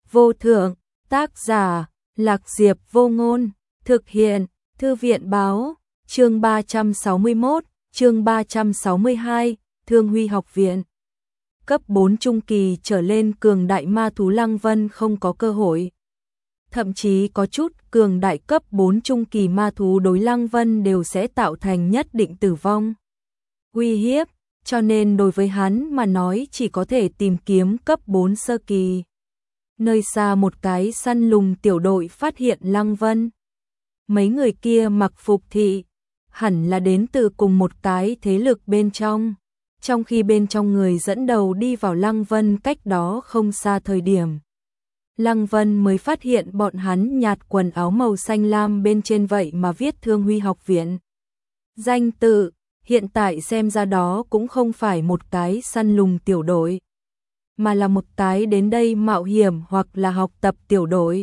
vô thượng, tác giả, Lạc Diệp Vô Ngôn, thực hiện, Thư viện báo, chương 361, chương 362, Thương Huy học viện. Cấp 4 trung kỳ trở lên cường đại ma thú Lăng Vân không có cơ hội. Thậm chí có chút cường đại cấp 4 trung kỳ ma thú đối Lăng Vân đều sẽ tạo thành nhất định tử vong uy hiếp, cho nên đối với hắn mà nói chỉ có thể tìm kiếm cấp 4 sơ kỳ. Nơi xa một cái săn lùng tiểu đội phát hiện Lăng Vân. Mấy người kia mặc phục thị, hẳn là đến từ cùng một cái thế lực bên trong khi bên trong người dẫn đầu đi vào Lăng Vân cách đó không xa thời điểm. Lăng Vân mới phát hiện bọn hắn nhạt quần áo màu xanh lam bên trên vậy mà viết Thương Huy học viện. Danh tự, hiện tại xem ra đó cũng không phải một cái săn lùng tiểu đội, mà là một cái đến đây mạo hiểm hoặc là học tập tiểu đội.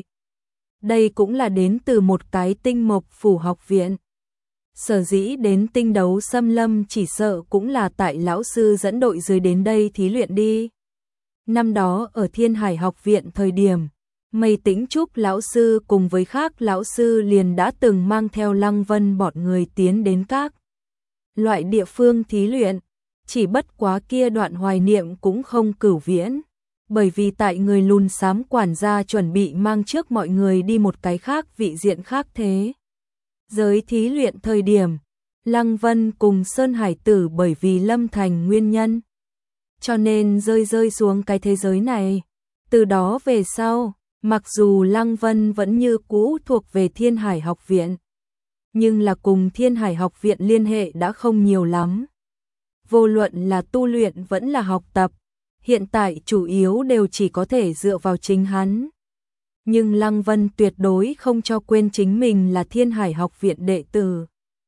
Đây cũng là đến từ một cái Tinh Mộc Phủ học viện. Sở dĩ đến Tinh Đấu Xâm Lâm chỉ sợ cũng là tại lão sư dẫn đội dưới đến đây thí luyện đi. Năm đó ở Thiên Hải học viện thời điểm, Mây Tĩnh Trúc lão sư cùng với khác lão sư liền đã từng mang theo Lăng Vân bọn người tiến đến các loại địa phương thí luyện, chỉ bất quá kia đoạn hoài niệm cũng không cửu viễn, bởi vì tại người lùn xám quản gia chuẩn bị mang trước mọi người đi một cái khác vị diện khác thế. Giới thí luyện thời điểm, Lăng Vân cùng Sơn Hải Tử bởi vì Lâm Thành nguyên nhân, cho nên rơi xuống cái thế giới này. Từ đó về sau, mặc dù Lăng Vân vẫn như cũ thuộc về Thiên Hải học viện, nhưng là cùng Thiên Hải học viện liên hệ đã không nhiều lắm. Vô luận là tu luyện vẫn là học tập, hiện tại chủ yếu đều chỉ có thể dựa vào chính hắn. Nhưng Lăng Vân tuyệt đối không cho quên chính mình là Thiên Hải học viện đệ tử,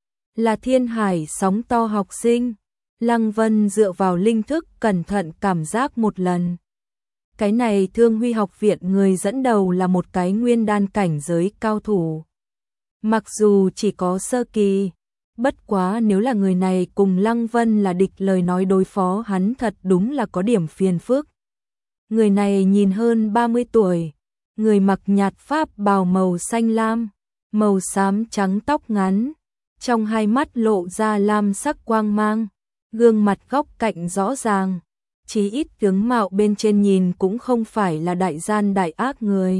là Thiên Hải sóng to học sinh. Lăng Vân dựa vào linh thức cẩn thận cảm giác một lần. Cái này Thương Huy học viện người dẫn đầu là một cái nguyên đan cảnh giới cao thủ. Mặc dù chỉ có sơ kỳ, bất quá nếu là người này cùng Lăng Vân là địch lời nói đối phó hắn thật đúng là có điểm phiền phức. Người này nhìn hơn 30 tuổi, người mặc nhạt pháp bào màu xanh lam, màu xám trắng tóc ngắn, trong hai mắt lộ ra lam sắc quang mang, gương mặt góc cạnh rõ ràng, chí ít tướng mạo bên trên nhìn cũng không phải là đại gian đại ác người.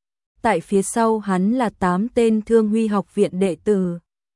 Tại phía sau hắn là 8 tên Thương Huy học viện đệ tử,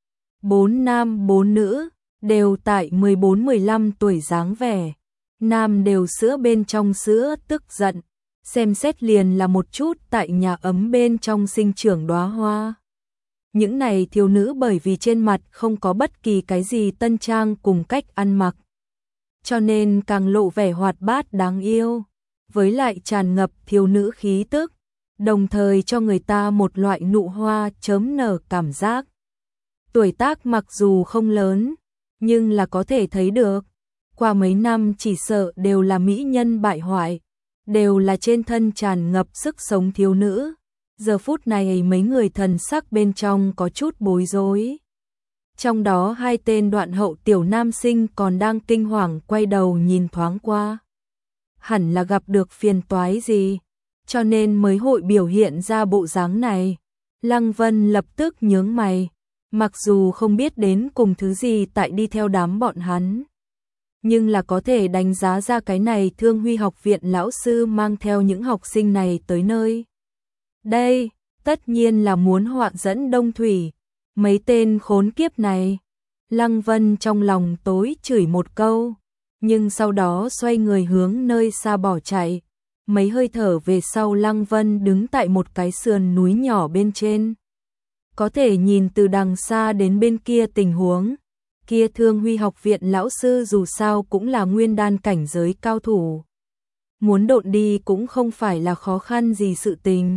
4 nam 4 nữ, đều tại 14-15 tuổi dáng vẻ. Nam đều sữa bên trong sữa tức giận, xem xét liền là một chút tại nhà ấm bên trong sinh trưởng đóa hoa. Những này thiếu nữ bởi vì trên mặt không có bất kỳ cái gì tân trang cùng cách ăn mặc, cho nên càng lộ vẻ hoạt bát đáng yêu, với lại tràn ngập thiếu nữ khí tức, đồng thời cho người ta một loại nụ hoa chớm nở cảm giác. Tuổi tác mặc dù không lớn, nhưng là có thể thấy được, qua mấy năm chỉ sợ đều là mỹ nhân bại hoại, đều là trên thân tràn ngập sức sống thiếu nữ. Giờ phút này mấy người thần sắc bên trong có chút bối rối. Trong đó 2 tên đoạn hậu tiểu nam sinh còn đang kinh hoàng quay đầu nhìn thoáng qua. Hẳn là gặp được phiền toái gì, cho nên mới hội biểu hiện ra bộ dáng này. Lăng Vân lập tức nhướng mày, mặc dù không biết đến cùng thứ gì tại đi theo đám bọn hắn, nhưng là có thể đánh giá ra cái này Thương Huy học viện lão sư mang theo những học sinh này tới nơi đây, tất nhiên là muốn họa dẫn Đông Thủy. Mấy tên khốn kiếp này. Lăng Vân trong lòng tối chửi một câu, nhưng sau đó xoay người hướng nơi xa bỏ chạy. Mấy hơi thở về sau Lăng Vân đứng tại một cái sườn núi nhỏ bên trên, có thể nhìn từ đằng xa đến bên kia tình huống. Kia Thương Huy học viện lão sư dù sao cũng là nguyên đan cảnh giới cao thủ, muốn độn đi cũng không phải là khó khăn gì sự tình.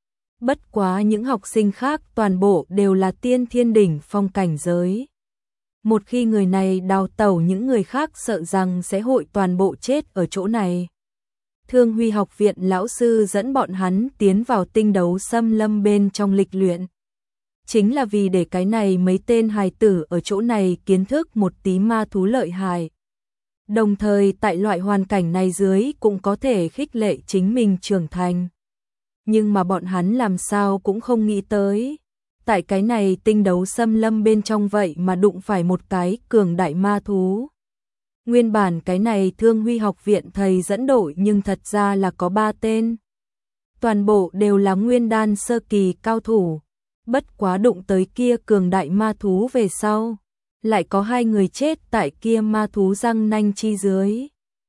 Bất quá những học sinh khác toàn bộ đều là tiên thiên đỉnh phong cảnh giới. Một khi người này đào tẩu, những người khác sợ rằng sẽ hội toàn bộ chết ở chỗ này. Thương Huy học viện lão sư dẫn bọn hắn tiến vào Tinh Đấu Xâm Lâm bên trong lịch luyện, chính là vì để cái này mấy tên hài tử ở chỗ này kiến thức một tí ma thú lợi hại. Đồng thời tại loại hoàn cảnh này dưới cũng có thể khích lệ chính mình trưởng thành. Nhưng mà bọn hắn làm sao cũng không nghĩ tới. Tại cái này tinh đấu xâm lâm bên trong vậy mà đụng phải một cái cường đại ma thú. Nguyên bản cái này Thương Huy học viện thầy dẫn đội nhưng thật ra là có 3 tên. Toàn bộ đều là nguyên đan sơ kỳ cao thủ. Bất quá đụng tới kia cường đại ma thú về sau. Lại có 2 người chết tại kia ma thú răng nanh chi dưới.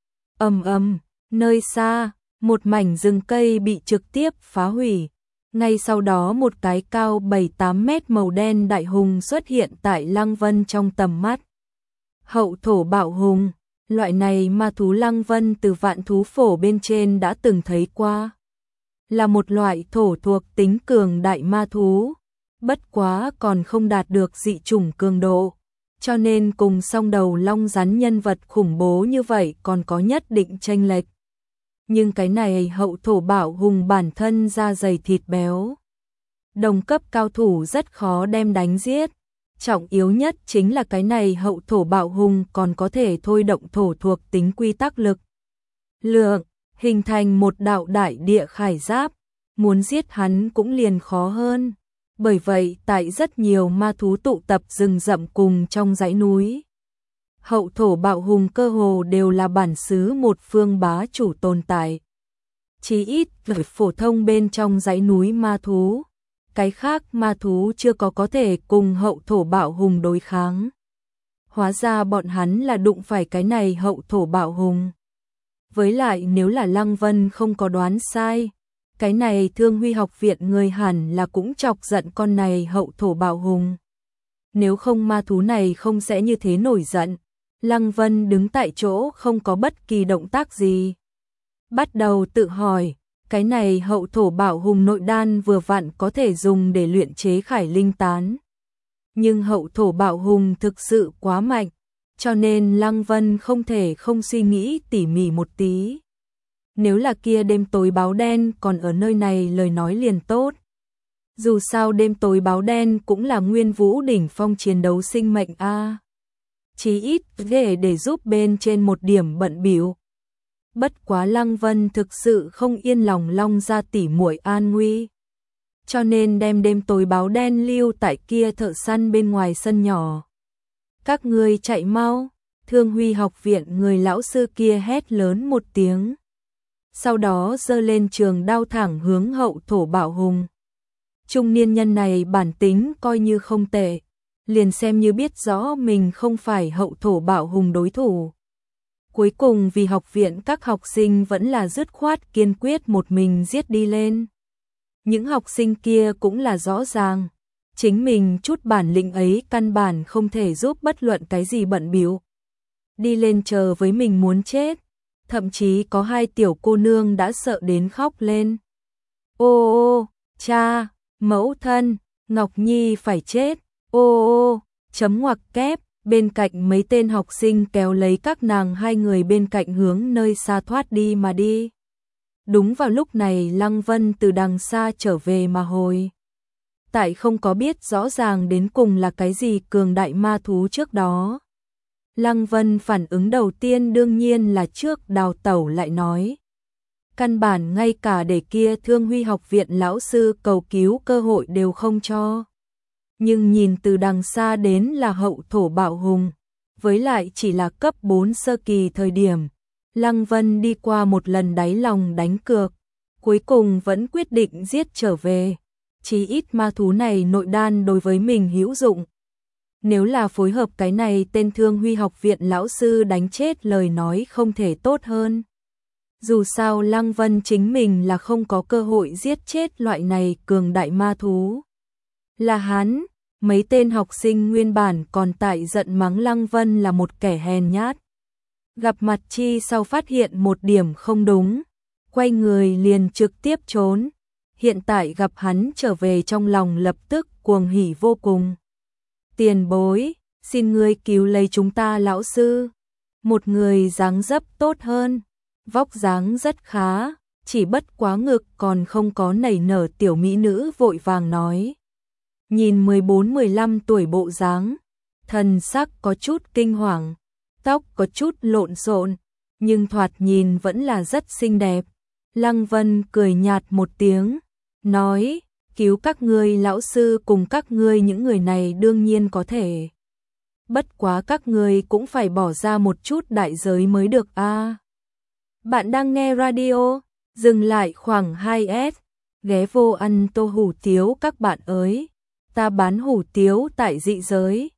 Ầm ầm, nơi xa, một mảnh rừng cây bị trực tiếp phá hủy. Ngay sau đó một cái cao 7-8 mét màu đen đại hùng xuất hiện tại Lăng Vân trong tầm mắt. Hậu thổ bạo hùng, loại này ma thú Lăng Vân từ vạn thú phổ bên trên đã từng thấy qua. Là một loại thổ thuộc tính cường đại ma thú, bất quá còn không đạt được dị chủng cường độ, cho nên cùng song đầu long rắn nhân vật khủng bố như vậy còn có nhất định chênh lệch. Nhưng cái này hậu thổ bạo hùng bản thân da dày thịt béo. Đồng cấp cao thủ rất khó đem đánh giết. Trọng yếu nhất chính là cái này hậu thổ bạo hùng còn có thể thôi động thổ thuộc tính quy tắc lực lượng, hình thành một đạo đại địa khải giáp. Muốn giết hắn cũng liền khó hơn. Bởi vậy tại rất nhiều ma thú tụ tập rừng rậm cùng trong dãy núi, hậu thổ bạo hùng cơ hồ đều là bản xứ một phương bá chủ tồn tại. Chí ít ở phổ thông bên trong dãy núi ma thú, cái khác ma thú chưa có thể cùng hậu thổ bạo hùng đối kháng. Hóa ra bọn hắn là đụng phải cái này hậu thổ bạo hùng. Với lại nếu là Lăng Vân không có đoán sai, cái này Thương Huy học viện người hẳn là cũng chọc giận con này hậu thổ bạo hùng. Nếu không ma thú này không sẽ như thế nổi giận. Lăng Vân đứng tại chỗ không có bất kỳ động tác gì. Bắt đầu tự hỏi, cái này hậu thổ bạo hùng nội đan vừa vặn có thể dùng để luyện chế khải linh tán. Nhưng hậu thổ bạo hùng thực sự quá mạnh, cho nên Lăng Vân không thể không suy nghĩ tỉ mỉ một tí. Nếu là kia đêm tối báo đen còn ở nơi này lời nói liền tốt. Dù sao đêm tối báo đen cũng là nguyên vũ đỉnh phong chiến đấu sinh mệnh a. Chí ít để giúp bên trên một điểm bận bịu. Bất quá Lăng Vân thực sự không yên lòng Long gia tỷ muội an nguy, cho nên đem đêm tối báo đen lưu tại kia thợ săn bên ngoài sân nhỏ. Các ngươi chạy mau, Thương Huy học viện người lão sư kia hét lớn một tiếng. Sau đó giơ lên trường đao thẳng hướng hậu thổ bạo hùng. Trung niên nhân này bản tính coi như không tệ, liền xem như biết rõ mình không phải hậu thổ bạo hùng đối thủ. Cuối cùng vì học viện các học sinh vẫn là dứt khoát kiên quyết một mình giết đi lên. Những học sinh kia cũng là rõ ràng, chính mình chút bản lĩnh ấy căn bản không thể giúp bất luận cái gì bận bịu. Đi lên chờ với mình muốn chết, thậm chí có 2 tiểu cô nương đã sợ đến khóc lên. Ô ô, cha, mẫu thân, Ngọc Nhi phải chết, ô ô, chấm ngoặc kép. Bên cạnh mấy tên học sinh kéo lấy các nàng 2 người bên cạnh hướng nơi xa thoát đi mà đi. Đúng vào lúc này Lăng Vân từ đằng xa trở về mà hồi. Tại không có biết rõ ràng đến cùng là cái gì cường đại ma thú trước đó. Lăng Vân phản ứng đầu tiên đương nhiên là trước đào tẩu lại nói. Căn bản ngay cả để kia Thương Huy học viện lão sư cầu cứu cơ hội đều không cho. Nhưng nhìn từ đằng xa đến là hậu thổ bạo hùng, với lại chỉ là cấp 4 sơ kỳ thời điểm. Lăng Vân đi qua một lần đáy lòng đánh cược, cuối cùng vẫn quyết định giết trở về. Chí ít ma thú này nội đan đối với mình hữu dụng. Nếu là phối hợp cái này tên Thương Huy học viện lão sư đánh chết lời nói không thể tốt hơn. Dù sao Lăng Vân chính mình là không có cơ hội giết chết loại này cường đại ma thú. Là hắn, mấy tên học sinh nguyên bản còn tại giận mắng Lăng Vân là một kẻ hèn nhát. Gặp mặt chi sau phát hiện một điểm không đúng, quay người liền trực tiếp trốn. Hiện tại gặp hắn trở về trong lòng lập tức cuồng hỉ vô cùng. Tiền bối, xin ngươi cứu lấy chúng ta lão sư. Một người dáng dấp tốt hơn, vóc dáng rất khá, chỉ bất quá ngực còn không có nảy nở tiểu mỹ nữ vội vàng nói. Nhìn 14-15 tuổi bộ dáng, thần sắc có chút kinh hoàng, tóc có chút lộn xộn, nhưng thoạt nhìn vẫn là rất xinh đẹp. Lăng Vân cười nhạt một tiếng, nói, cứu các ngươi lão sư cùng các ngươi những người này đương nhiên có thể. Bất quá các ngươi cũng phải bỏ ra một chút đại giới mới được a. Bạn đang nghe radio, dừng lại khoảng 2S, ghé vô ăn tô hủ tiếu các bạn ơi. Ta bán hủ tiếu tại dị giới.